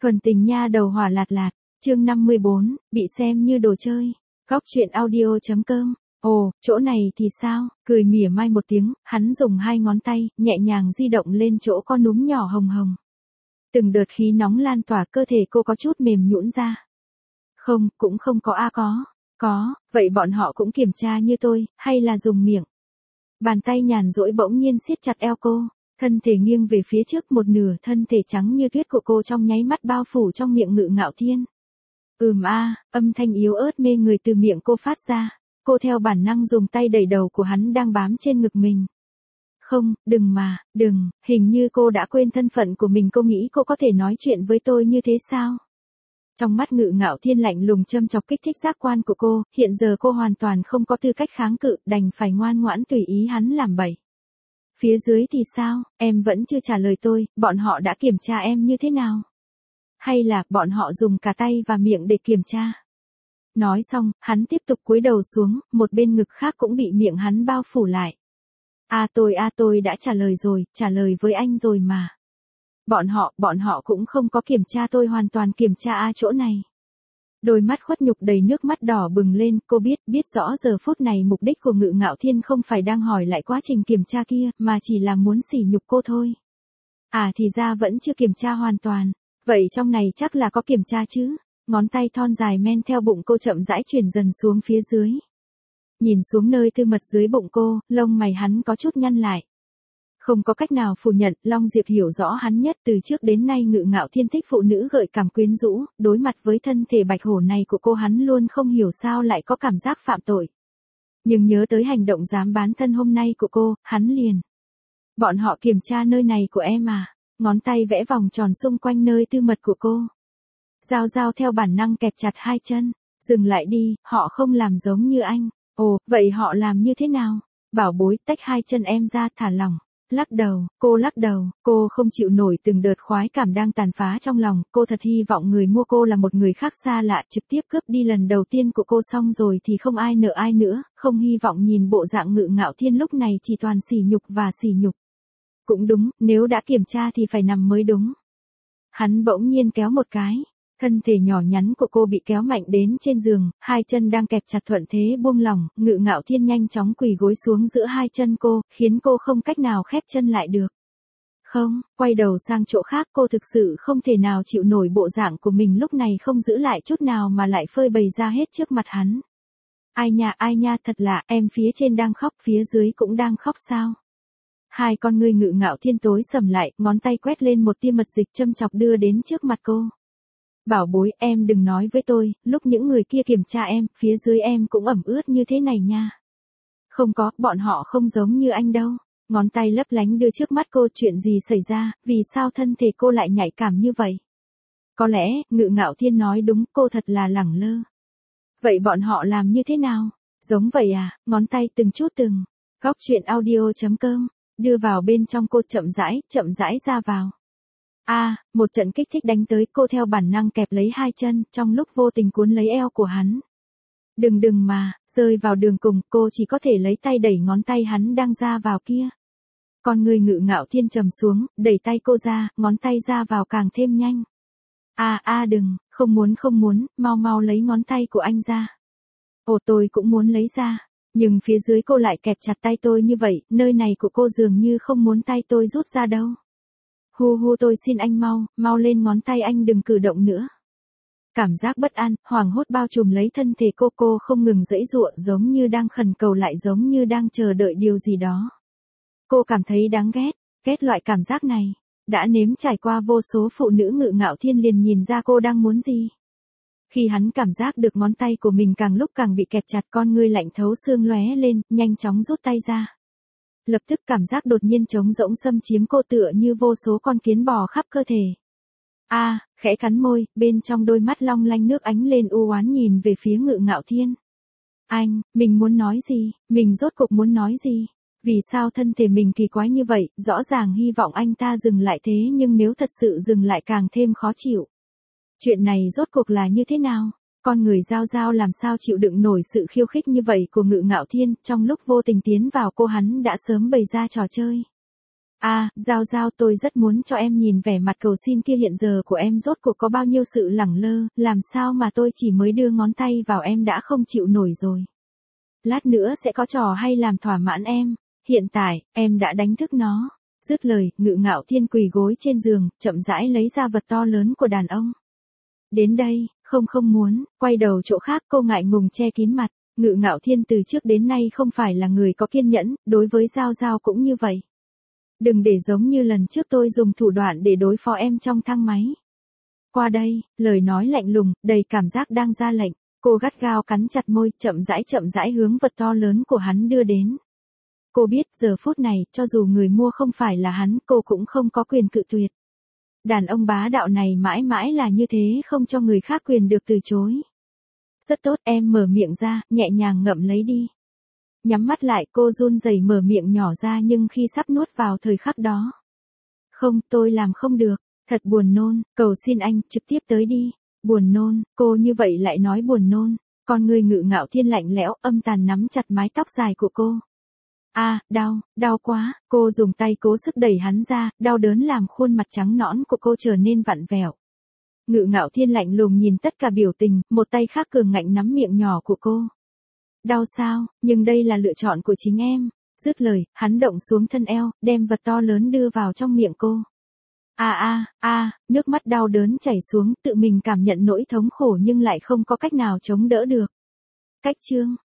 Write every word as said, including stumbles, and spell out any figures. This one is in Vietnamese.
Thuần tình nha đầu hỏa lạt lạt, chương năm mươi bốn, bị xem như đồ chơi. Góc truyện audio chấm com. Ồ, chỗ này thì sao? Cười mỉa mai một tiếng, hắn dùng hai ngón tay, nhẹ nhàng di động lên chỗ con núm nhỏ hồng hồng. Từng đợt khí nóng lan tỏa cơ thể cô có chút mềm nhũn ra. Không, cũng không có a có. Có, vậy bọn họ cũng kiểm tra như tôi, hay là dùng miệng? Bàn tay nhàn rỗi bỗng nhiên siết chặt eo cô. Thân thể nghiêng về phía trước, một nửa thân thể trắng như tuyết của cô trong nháy mắt bao phủ trong miệng Ngự Ngạo Thiên. Ừm a, âm thanh yếu ớt mê người từ miệng cô phát ra. Cô theo bản năng dùng tay đẩy đầu của hắn đang bám trên ngực mình. Không, đừng mà, đừng, hình như cô đã quên thân phận của mình. Cô nghĩ cô có thể nói chuyện với tôi như thế sao? Trong mắt Ngự Ngạo Thiên lạnh lùng châm chọc kích thích giác quan của cô, hiện giờ cô hoàn toàn không có tư cách kháng cự, đành phải ngoan ngoãn tùy ý hắn làm bậy. Phía dưới thì sao, em vẫn chưa trả lời tôi, bọn họ đã kiểm tra em như thế nào? Hay là bọn họ dùng cả tay và miệng để kiểm tra? Nói xong, hắn tiếp tục cúi đầu xuống, một bên ngực khác cũng bị miệng hắn bao phủ lại. À tôi à tôi đã trả lời rồi, trả lời với anh rồi mà. Bọn họ, bọn họ cũng không có kiểm tra tôi, hoàn toàn kiểm tra a chỗ này. Đôi mắt khuất nhục đầy nước mắt đỏ bừng lên, cô biết, biết rõ giờ phút này mục đích của Ngự Ngạo Thiên không phải đang hỏi lại quá trình kiểm tra kia, mà chỉ là muốn sỉ nhục cô thôi. À thì ra vẫn chưa kiểm tra hoàn toàn, vậy trong này chắc là có kiểm tra chứ. Ngón tay thon dài men theo bụng cô chậm rãi chuyển dần xuống phía dưới. Nhìn xuống nơi tư mật dưới bụng cô, lông mày hắn có chút nhăn lại. Không có cách nào phủ nhận, Long Diệp hiểu rõ hắn nhất, từ trước đến nay Ngự Ngạo Thiên thích phụ nữ gợi cảm quyến rũ, đối mặt với thân thể bạch hổ này của cô hắn luôn không hiểu sao lại có cảm giác phạm tội. Nhưng nhớ tới hành động dám bán thân hôm nay của cô, hắn liền. Bọn họ kiểm tra nơi này của em à? Ngón tay vẽ vòng tròn xung quanh nơi tư mật của cô. Giao Giao theo bản năng kẹp chặt hai chân, dừng lại đi, họ không làm giống như anh. Ồ, vậy họ làm như thế nào? Bảo bối, tách hai chân em ra, thả lỏng. Lắc đầu, cô lắc đầu, cô không chịu nổi từng đợt khoái cảm đang tàn phá trong lòng, cô thật hy vọng người mua cô là một người khác xa lạ, trực tiếp cướp đi lần đầu tiên của cô xong rồi thì không ai nợ ai nữa, không hy vọng nhìn bộ dạng Ngự Ngạo Thiên lúc này chỉ toàn sỉ nhục và sỉ nhục. Cũng đúng, nếu đã kiểm tra thì phải nằm mới đúng. Hắn bỗng nhiên kéo một cái. Thân thể nhỏ nhắn của cô bị kéo mạnh đến trên giường, hai chân đang kẹp chặt thuận thế buông lỏng, Ngự Ngạo Thiên nhanh chóng quỳ gối xuống giữa hai chân cô, khiến cô không cách nào khép chân lại được. Không, quay đầu sang chỗ khác, cô thực sự không thể nào chịu nổi bộ dạng của mình lúc này, không giữ lại chút nào mà lại phơi bày ra hết trước mặt hắn. Ai nha, ai nha, thật lạ, em phía trên đang khóc, phía dưới cũng đang khóc sao? Hai con ngươi Ngự Ngạo Thiên tối sầm lại, ngón tay quét lên một tia mật dịch châm chọc đưa đến trước mặt cô. Bảo bối, em đừng nói với tôi, lúc những người kia kiểm tra em, phía dưới em cũng ẩm ướt như thế này nha. Không có, bọn họ không giống như anh đâu. Ngón tay lấp lánh đưa trước mắt cô, chuyện gì xảy ra, vì sao thân thể cô lại nhạy cảm như vậy? Có lẽ, Ngự Ngạo Thiên nói đúng, cô thật là lẳng lơ. Vậy bọn họ làm như thế nào? Giống vậy à, ngón tay từng chút từng. Góc truyện audio chấm com, đưa vào bên trong cô chậm rãi, chậm rãi ra vào. A, à, một trận kích thích đánh tới, cô theo bản năng kẹp lấy hai chân, trong lúc vô tình cuốn lấy eo của hắn. Đừng đừng mà, rơi vào đường cùng, cô chỉ có thể lấy tay đẩy ngón tay hắn đang ra vào kia. Con người Ngự Ngạo Thiên trầm xuống, đẩy tay cô ra, ngón tay ra vào càng thêm nhanh. A à, a à, đừng, không muốn không muốn, mau mau lấy ngón tay của anh ra. Ồ tôi cũng muốn lấy ra, nhưng phía dưới cô lại kẹp chặt tay tôi như vậy, nơi này của cô dường như không muốn tay tôi rút ra đâu. Hu hu tôi xin anh mau, mau lên ngón tay anh đừng cử động nữa. Cảm giác bất an, hoảng hốt bao trùm lấy thân thể cô, cô không ngừng giãy giụa, giống như đang khẩn cầu lại giống như đang chờ đợi điều gì đó. Cô cảm thấy đáng ghét, ghét loại cảm giác này. Đã nếm trải qua vô số phụ nữ, Ngự Ngạo Thiên liền nhìn ra cô đang muốn gì. Khi hắn cảm giác được ngón tay của mình càng lúc càng bị kẹp chặt, con ngươi lạnh thấu xương lóe lên, nhanh chóng rút tay ra. Lập tức cảm giác đột nhiên trống rỗng xâm chiếm cô, tựa như vô số con kiến bò khắp cơ thể. A, à, khẽ cắn môi, bên trong đôi mắt long lanh nước ánh lên u oán nhìn về phía Ngự Ngạo Thiên. Anh, mình muốn nói gì, mình rốt cuộc muốn nói gì? Vì sao thân thể mình kỳ quái như vậy, rõ ràng hy vọng anh ta dừng lại thế nhưng nếu thật sự dừng lại càng thêm khó chịu. Chuyện này rốt cuộc là như thế nào? Con người Giao Giao làm sao chịu đựng nổi sự khiêu khích như vậy của Ngự Ngạo Thiên, trong lúc vô tình tiến vào cô hắn đã sớm bày ra trò chơi. À, Giao Giao, tôi rất muốn cho em nhìn vẻ mặt cầu xin kia hiện giờ của em rốt cuộc có bao nhiêu sự lẳng lơ, làm sao mà tôi chỉ mới đưa ngón tay vào em đã không chịu nổi rồi. Lát nữa sẽ có trò hay làm thỏa mãn em, hiện tại, em đã đánh thức nó. Dứt lời, Ngự Ngạo Thiên quỳ gối trên giường, chậm rãi lấy ra vật to lớn của đàn ông. Đến đây, không không muốn, quay đầu chỗ khác, cô ngại ngùng che kín mặt. Ngự Ngạo Thiên từ trước đến nay không phải là người có kiên nhẫn, đối với Giao Giao cũng như vậy. Đừng để giống như lần trước tôi dùng thủ đoạn để đối phó em trong thang máy. Qua đây, lời nói lạnh lùng, đầy cảm giác đang ra lệnh. Cô gắt gao cắn chặt môi, chậm rãi chậm rãi hướng vật to lớn của hắn đưa đến. Cô biết giờ phút này, cho dù người mua không phải là hắn, cô cũng không có quyền cự tuyệt. Đàn ông bá đạo này mãi mãi là như thế, không cho người khác quyền được từ chối. Rất tốt, em mở miệng ra, nhẹ nhàng ngậm lấy đi. Nhắm mắt lại, cô run rẩy mở miệng nhỏ ra, nhưng khi sắp nuốt vào thời khắc đó. Không, tôi làm không được, thật buồn nôn, cầu xin anh, trực tiếp tới đi. Buồn nôn, cô như vậy lại nói buồn nôn. Con người Ngự Ngạo Thiên lạnh lẽo, âm tàn nắm chặt mái tóc dài của cô. A, à, đau, đau quá, cô dùng tay cố sức đẩy hắn ra, đau đớn làm khuôn mặt trắng nõn của cô trở nên vặn vẹo. Ngự Ngạo Thiên lạnh lùng nhìn tất cả biểu tình, một tay khác cường ngạnh nắm miệng nhỏ của cô. Đau sao, nhưng đây là lựa chọn của chính em. Dứt lời, hắn động xuống thân eo, đem vật to lớn đưa vào trong miệng cô. A a a, nước mắt đau đớn chảy xuống, tự mình cảm nhận nỗi thống khổ nhưng lại không có cách nào chống đỡ được. Cách chương